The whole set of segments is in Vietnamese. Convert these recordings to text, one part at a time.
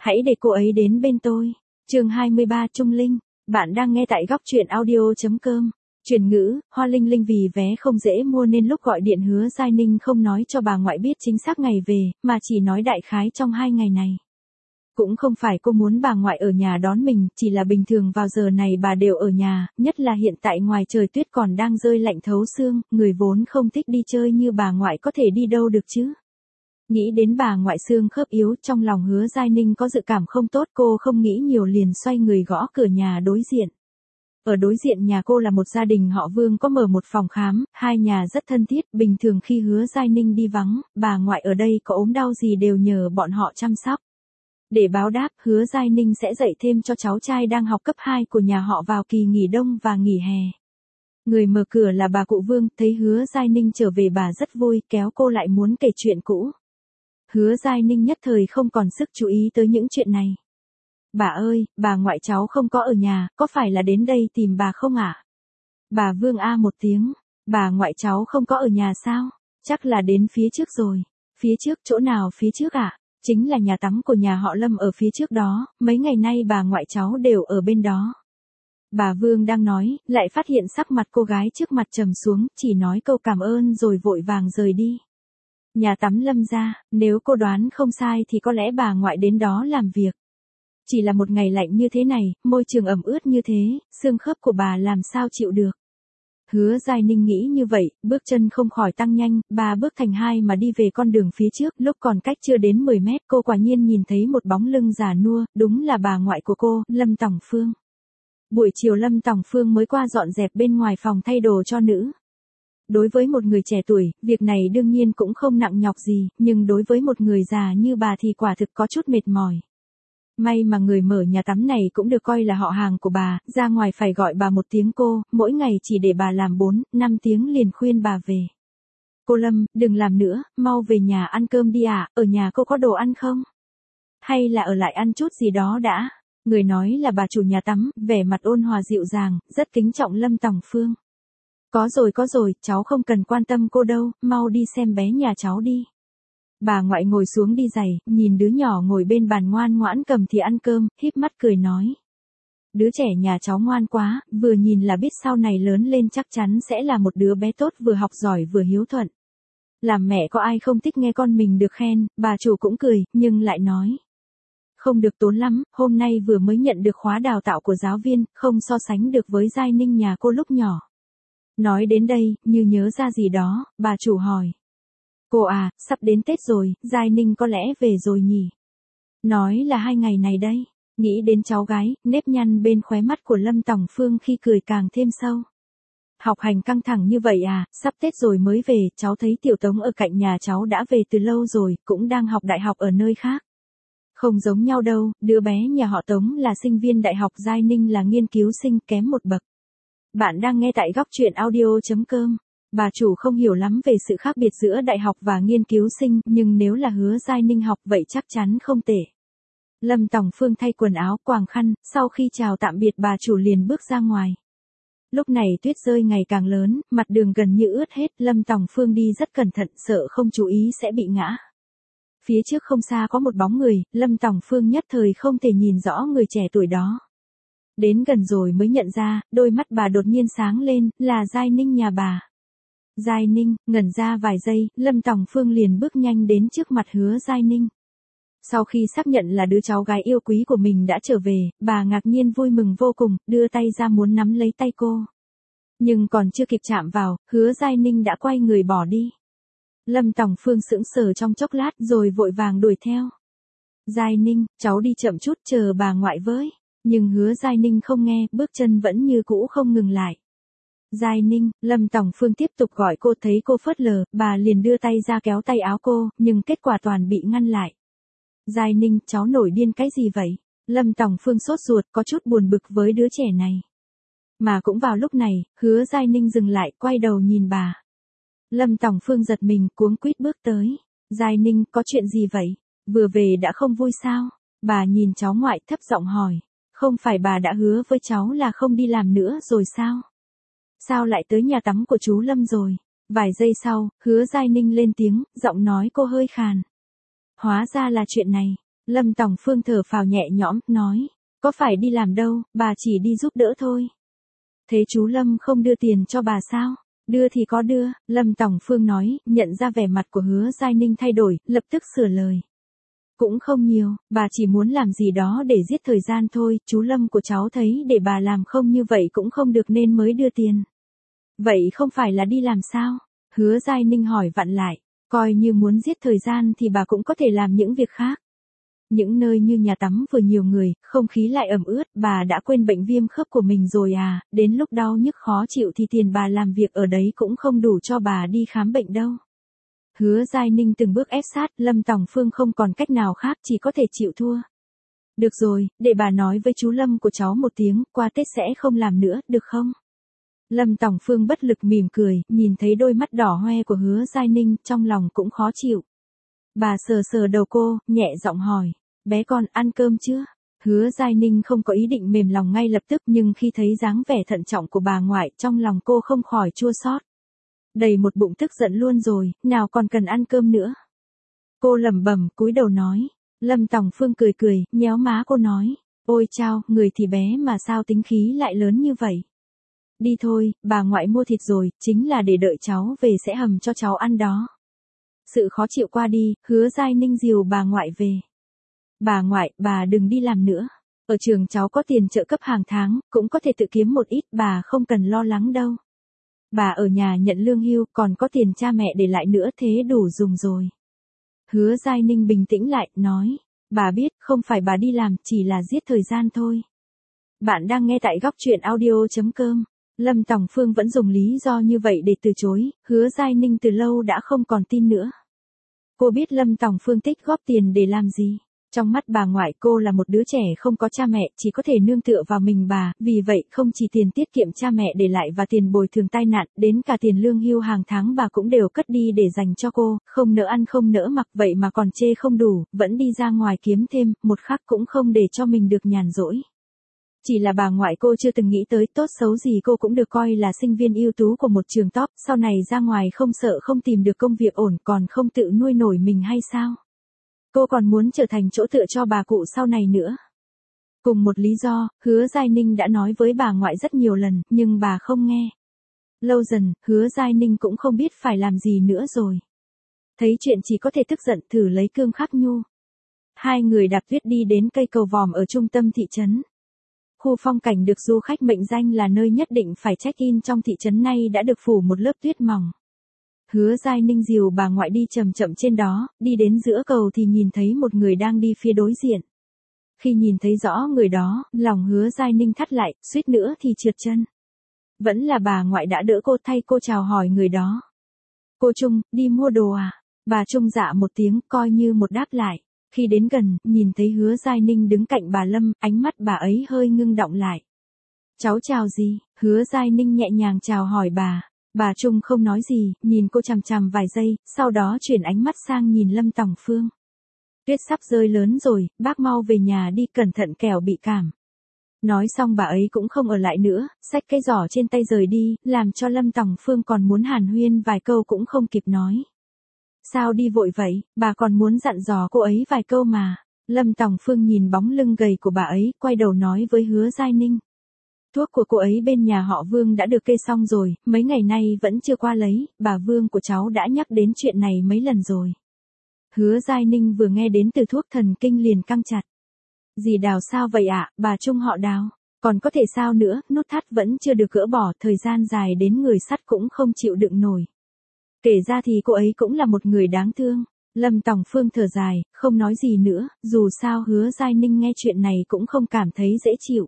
Hãy để cô ấy đến bên tôi. Chương 23 Trung Linh. Bạn đang nghe tại góc truyện audio.com. Chuyển ngữ, Hoa Linh Linh vì vé không dễ mua nên lúc gọi điện Hứa Giai Ninh không nói cho bà ngoại biết chính xác ngày về, mà chỉ nói đại khái trong 2 ngày này. Cũng không phải cô muốn bà ngoại ở nhà đón mình, chỉ là bình thường vào giờ này bà đều ở nhà, nhất là hiện tại ngoài trời tuyết còn đang rơi lạnh thấu xương, người vốn không thích đi chơi như bà ngoại có thể đi đâu được chứ. Nghĩ đến bà ngoại xương khớp yếu, trong lòng Hứa Giai Ninh có dự cảm không tốt, cô không nghĩ nhiều liền xoay người gõ cửa nhà đối diện. Ở đối diện nhà cô là một gia đình họ Vương có mở một phòng khám, hai nhà rất thân thiết, bình thường khi Hứa Giai Ninh đi vắng, bà ngoại ở đây có ốm đau gì đều nhờ bọn họ chăm sóc. Để báo đáp, Hứa Giai Ninh sẽ dạy thêm cho cháu trai đang học cấp 2 của nhà họ vào kỳ nghỉ đông và nghỉ hè. Người mở cửa là bà cụ Vương, thấy Hứa Giai Ninh trở về bà rất vui, kéo cô lại muốn kể chuyện cũ. Hứa Giai Ninh nhất thời không còn sức chú ý tới những chuyện này. Bà ơi, bà ngoại cháu không có ở nhà, có phải là đến đây tìm bà không ạ? Bà Vương a một tiếng, bà ngoại cháu không có ở nhà sao? Chắc là đến phía trước rồi. Phía trước chỗ nào phía trước ạ? Chính là nhà tắm của nhà họ Lâm ở phía trước đó, mấy ngày nay bà ngoại cháu đều ở bên đó. Bà Vương đang nói, lại phát hiện sắc mặt cô gái trước mặt trầm xuống, chỉ nói câu cảm ơn rồi vội vàng rời đi. Nhà tắm Lâm gia, nếu cô đoán không sai thì có lẽ bà ngoại đến đó làm việc. Chỉ là một ngày lạnh như thế này, môi trường ẩm ướt như thế, xương khớp của bà làm sao chịu được. Hứa Giai Ninh nghĩ như vậy, bước chân không khỏi tăng nhanh, 3 bước thành 2 mà đi về con đường phía trước, lúc còn cách chưa đến 10 mét, cô quả nhiên nhìn thấy một bóng lưng già nua, đúng là bà ngoại của cô, Lâm Tòng Phương. Buổi chiều Lâm Tòng Phương mới qua dọn dẹp bên ngoài phòng thay đồ cho nữ. Đối với một người trẻ tuổi, việc này đương nhiên cũng không nặng nhọc gì, nhưng đối với một người già như bà thì quả thực có chút mệt mỏi. May mà người mở nhà tắm này cũng được coi là họ hàng của bà, ra ngoài phải gọi bà một tiếng cô, mỗi ngày chỉ để bà làm 4-5 tiếng liền khuyên bà về. Cô Lâm, đừng làm nữa, mau về nhà ăn cơm đi ạ, ở nhà cô có đồ ăn không? Hay là ở lại ăn chút gì đó đã? Người nói là bà chủ nhà tắm, vẻ mặt ôn hòa dịu dàng, rất kính trọng Lâm Tòng Phương. Có rồi, cháu không cần quan tâm cô đâu, mau đi xem bé nhà cháu đi. Bà ngoại ngồi xuống đi giày, nhìn đứa nhỏ ngồi bên bàn ngoan ngoãn cầm thì ăn cơm, híp mắt cười nói. Đứa trẻ nhà cháu ngoan quá, vừa nhìn là biết sau này lớn lên chắc chắn sẽ là một đứa bé tốt vừa học giỏi vừa hiếu thuận. Làm mẹ có ai không thích nghe con mình được khen, bà chủ cũng cười, nhưng lại nói. Không được tốn lắm, hôm nay vừa mới nhận được khóa đào tạo của giáo viên, không so sánh được với Giai Ninh nhà cô lúc nhỏ. Nói đến đây, như nhớ ra gì đó, bà chủ hỏi. Cô à, sắp đến Tết rồi, Giai Ninh có lẽ về rồi nhỉ? Nói là 2 ngày này đây. Nghĩ đến cháu gái, nếp nhăn bên khóe mắt của Lâm Tòng Phương khi cười càng thêm sâu. Học hành căng thẳng như vậy à, sắp Tết rồi mới về, cháu thấy Tiểu Tống ở cạnh nhà cháu đã về từ lâu rồi, cũng đang học đại học ở nơi khác. Không giống nhau đâu, đứa bé nhà họ Tống là sinh viên đại học, Giai Ninh là nghiên cứu sinh, kém một bậc. Bạn đang nghe tại góc truyện audio.com. Bà chủ không hiểu lắm về sự khác biệt giữa đại học và nghiên cứu sinh, nhưng nếu là Hứa Giai Ninh học vậy chắc chắn không tệ. Lâm Tòng Phương thay quần áo, quàng khăn, sau khi chào tạm biệt bà chủ liền bước ra ngoài. Lúc này tuyết rơi ngày càng lớn, mặt đường gần như ướt hết, Lâm Tòng Phương đi rất cẩn thận, sợ không chú ý sẽ bị ngã. Phía trước không xa có một bóng người, Lâm Tòng Phương nhất thời không thể nhìn rõ người trẻ tuổi đó. Đến gần rồi mới nhận ra, đôi mắt bà đột nhiên sáng lên, là Giai Ninh nhà bà. Giai Ninh, ngẩn ra vài giây, Lâm Tòng Phương liền bước nhanh đến trước mặt Hứa Giai Ninh. Sau khi xác nhận là đứa cháu gái yêu quý của mình đã trở về, bà ngạc nhiên vui mừng vô cùng, đưa tay ra muốn nắm lấy tay cô. Nhưng còn chưa kịp chạm vào, Hứa Giai Ninh đã quay người bỏ đi. Lâm Tòng Phương sững sờ trong chốc lát rồi vội vàng đuổi theo. Giai Ninh, cháu đi chậm chút chờ bà ngoại với. Nhưng Hứa Giai Ninh không nghe, bước chân vẫn như cũ không ngừng lại. Giai Ninh, Lâm Tòng Phương tiếp tục gọi cô, thấy cô phớt lờ, bà liền đưa tay ra kéo tay áo cô, nhưng kết quả toàn bị ngăn lại. Giai Ninh, cháu nổi điên cái gì vậy? Lâm Tòng Phương sốt ruột, có chút buồn bực với đứa trẻ này. Mà cũng vào lúc này, Hứa Giai Ninh dừng lại, quay đầu nhìn bà. Lâm Tòng Phương giật mình, cuống quýt bước tới. Giai Ninh, có chuyện gì vậy? Vừa về đã không vui sao? Bà nhìn cháu ngoại thấp giọng hỏi. Không phải bà đã hứa với cháu là không đi làm nữa rồi sao? Sao lại tới nhà tắm của chú Lâm rồi? Vài giây sau, Hứa Giai Ninh lên tiếng, giọng nói cô hơi khàn. Hóa ra là chuyện này. Lâm Tòng Phương thở phào nhẹ nhõm, nói, có phải đi làm đâu, bà chỉ đi giúp đỡ thôi. Thế chú Lâm không đưa tiền cho bà sao? Đưa thì có đưa, Lâm Tòng Phương nói, nhận ra vẻ mặt của Hứa Giai Ninh thay đổi, lập tức sửa lời. Cũng không nhiều, bà chỉ muốn làm gì đó để giết thời gian thôi, chú Lâm của cháu thấy để bà làm không như vậy cũng không được nên mới đưa tiền. Vậy không phải là đi làm sao? Hứa Giai Ninh hỏi vặn lại, coi như muốn giết thời gian thì bà cũng có thể làm những việc khác. Những nơi như nhà tắm vừa nhiều người, không khí lại ẩm ướt, bà đã quên bệnh viêm khớp của mình rồi à, đến lúc đau nhức khó chịu thì tiền bà làm việc ở đấy cũng không đủ cho bà đi khám bệnh đâu. Hứa Giai Ninh từng bước ép sát, Lâm Tòng Phương không còn cách nào khác, chỉ có thể chịu thua. Được rồi, để bà nói với chú Lâm của cháu một tiếng, qua Tết sẽ không làm nữa, được không? Lâm Tòng Phương bất lực mỉm cười, nhìn thấy đôi mắt đỏ hoe của Hứa Giai Ninh, trong lòng cũng khó chịu. Bà sờ sờ đầu cô, nhẹ giọng hỏi, bé con ăn cơm chưa? Hứa Giai Ninh không có ý định mềm lòng ngay lập tức, nhưng khi thấy dáng vẻ thận trọng của bà ngoại, trong lòng cô không khỏi chua xót. Đầy một bụng tức giận luôn rồi, nào còn cần ăn cơm nữa. Cô lẩm bẩm, cúi đầu nói. Lâm Tòng Phương cười cười, nhéo má cô nói, ôi chao, người thì bé mà sao tính khí lại lớn như vậy. Đi thôi, bà ngoại mua thịt rồi, chính là để đợi cháu về sẽ hầm cho cháu ăn đó. Sự khó chịu qua đi, Hứa Giai Ninh dìu bà ngoại về. Bà ngoại, bà đừng đi làm nữa. Ở trường cháu có tiền trợ cấp hàng tháng, cũng có thể tự kiếm một ít, bà không cần lo lắng đâu. Bà ở nhà nhận lương hưu, còn có tiền cha mẹ để lại nữa, thế đủ dùng rồi. Hứa Giai Ninh bình tĩnh lại, nói, bà biết, không phải bà đi làm, chỉ là giết thời gian thôi. Bạn đang nghe tại góc truyện audio.com. Lâm Tòng Phương vẫn dùng lý do như vậy để từ chối, Hứa Giai Ninh từ lâu đã không còn tin nữa. Cô biết Lâm Tòng Phương tích góp tiền để làm gì. Trong mắt bà ngoại cô là một đứa trẻ không có cha mẹ, chỉ có thể nương tựa vào mình bà, vì vậy không chỉ tiền tiết kiệm cha mẹ để lại và tiền bồi thường tai nạn, đến cả tiền lương hưu hàng tháng bà cũng đều cất đi để dành cho cô, không nỡ ăn không nỡ mặc vậy mà còn chê không đủ, vẫn đi ra ngoài kiếm thêm, một khắc cũng không để cho mình được nhàn rỗi. Chỉ là bà ngoại cô chưa từng nghĩ tới tốt xấu gì cô cũng được coi là sinh viên ưu tú của một trường top, sau này ra ngoài không sợ không tìm được công việc ổn còn không tự nuôi nổi mình hay sao? Cô còn muốn trở thành chỗ tựa cho bà cụ sau này nữa. Cùng một lý do, Hứa Giai Ninh đã nói với bà ngoại rất nhiều lần, nhưng bà không nghe. Lâu dần, Hứa Giai Ninh cũng không biết phải làm gì nữa rồi. Thấy chuyện chỉ có thể tức giận, thử lấy cương khắc nhu. Hai người đạp tuyết đi đến cây cầu vòm ở trung tâm thị trấn. Khu phong cảnh được du khách mệnh danh là nơi nhất định phải check-in trong thị trấn này đã được phủ một lớp tuyết mỏng. Hứa Giai Ninh dìu bà ngoại đi chậm chậm trên đó, đi đến giữa cầu thì nhìn thấy một người đang đi phía đối diện. Khi nhìn thấy rõ người đó, lòng Hứa Giai Ninh thắt lại, suýt nữa thì trượt chân. Vẫn là bà ngoại đã đỡ cô, thay cô chào hỏi người đó. Cô Trung, đi mua đồ à? Bà Trung dạ một tiếng, coi như một đáp lại. Khi đến gần, nhìn thấy Hứa Giai Ninh đứng cạnh bà Lâm, ánh mắt bà ấy hơi ngưng đọng lại. Cháu chào gì? Hứa Giai Ninh nhẹ nhàng chào hỏi bà. Bà Trung không nói gì, nhìn cô chằm chằm vài giây, sau đó chuyển ánh mắt sang nhìn Lâm Tòng Phương. Tuyết sắp rơi lớn rồi, bác mau về nhà đi, cẩn thận kẻo bị cảm. Nói xong bà ấy cũng không ở lại nữa, xách cái giỏ trên tay rời đi, làm cho Lâm Tòng Phương còn muốn hàn huyên vài câu cũng không kịp nói. Sao đi vội vậy, bà còn muốn dặn dò cô ấy vài câu mà. Lâm Tòng Phương nhìn bóng lưng gầy của bà ấy, quay đầu nói với Hứa Giai Ninh. Thuốc của cô ấy bên nhà họ Vương đã được kê xong rồi, mấy ngày nay vẫn chưa qua lấy, bà Vương của cháu đã nhắc đến chuyện này mấy lần rồi. Hứa Giai Ninh vừa nghe đến từ thuốc thần kinh liền căng chặt. Dì Đào sao vậy ạ, bà Trung họ Đào, còn có thể sao nữa, nút thắt vẫn chưa được gỡ bỏ, thời gian dài đến người sắt cũng không chịu đựng nổi. Kể ra thì cô ấy cũng là một người đáng thương. Lâm Tòng Phương thở dài, không nói gì nữa, dù sao Hứa Giai Ninh nghe chuyện này cũng không cảm thấy dễ chịu.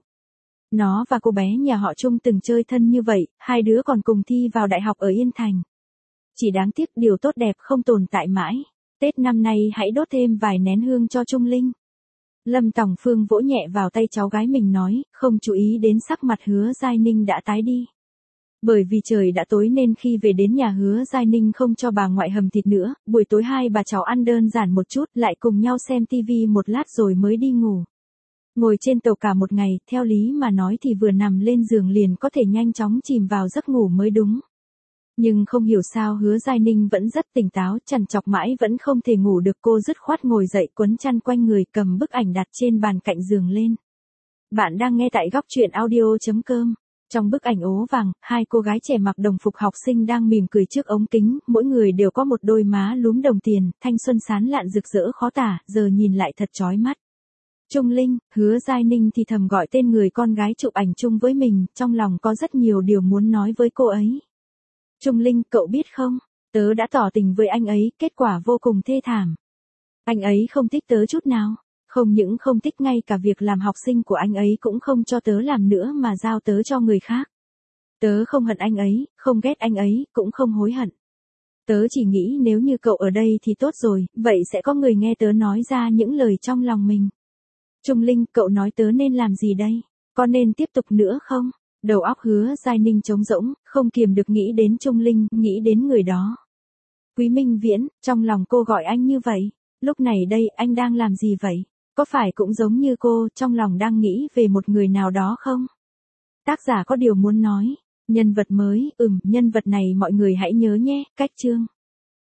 Nó và cô bé nhà họ Trung từng chơi thân như vậy, hai đứa còn cùng thi vào đại học ở Yên Thành. Chỉ đáng tiếc điều tốt đẹp không tồn tại mãi. Tết năm nay hãy đốt thêm vài nén hương cho Trung Linh. Lâm Tòng Phương vỗ nhẹ vào tay cháu gái mình nói, không chú ý đến sắc mặt Hứa Giai Ninh đã tái đi. Bởi vì trời đã tối nên khi về đến nhà Hứa Giai Ninh không cho bà ngoại hầm thịt nữa, buổi tối hai bà cháu ăn đơn giản một chút, lại cùng nhau xem tivi một lát rồi mới đi ngủ. Ngồi trên tàu cả một ngày, theo lý mà nói thì vừa nằm lên giường liền có thể nhanh chóng chìm vào giấc ngủ mới đúng. Nhưng không hiểu sao Hứa Giai Ninh vẫn rất tỉnh táo, trằn trọc mãi vẫn không thể ngủ được, cô dứt khoát ngồi dậy quấn chăn quanh người, cầm bức ảnh đặt trên bàn cạnh giường lên. Bạn đang nghe tại góc truyện audio.com. Trong bức ảnh ố vàng, hai cô gái trẻ mặc đồng phục học sinh đang mỉm cười trước ống kính, mỗi người đều có một đôi má lúm đồng tiền, thanh xuân sán lạn rực rỡ khó tả, giờ nhìn lại thật chói mắt. Trung Linh, Hứa Giai Ninh thì thầm gọi tên người con gái chụp ảnh chung với mình, trong lòng có rất nhiều điều muốn nói với cô ấy. Trung Linh, cậu biết không, tớ đã tỏ tình với anh ấy, kết quả vô cùng thê thảm. Anh ấy không thích tớ chút nào. Không những không thích, ngay cả việc làm học sinh của anh ấy cũng không cho tớ làm nữa mà giao tớ cho người khác. Tớ không hận anh ấy, không ghét anh ấy, cũng không hối hận. Tớ chỉ nghĩ nếu như cậu ở đây thì tốt rồi, vậy sẽ có người nghe tớ nói ra những lời trong lòng mình. Trung Linh, cậu nói tớ nên làm gì đây? Có nên tiếp tục nữa không? Đầu óc Hứa Giai Ninh trống rỗng, không kiềm được nghĩ đến Trung Linh, nghĩ đến người đó. Quý Minh Viễn, trong lòng cô gọi anh như vậy. Lúc này đây anh đang làm gì vậy? Có phải cũng giống như cô, trong lòng đang nghĩ về một người nào đó không? Tác giả có điều muốn nói. Nhân vật mới, nhân vật này mọi người hãy nhớ nhé, cách chương.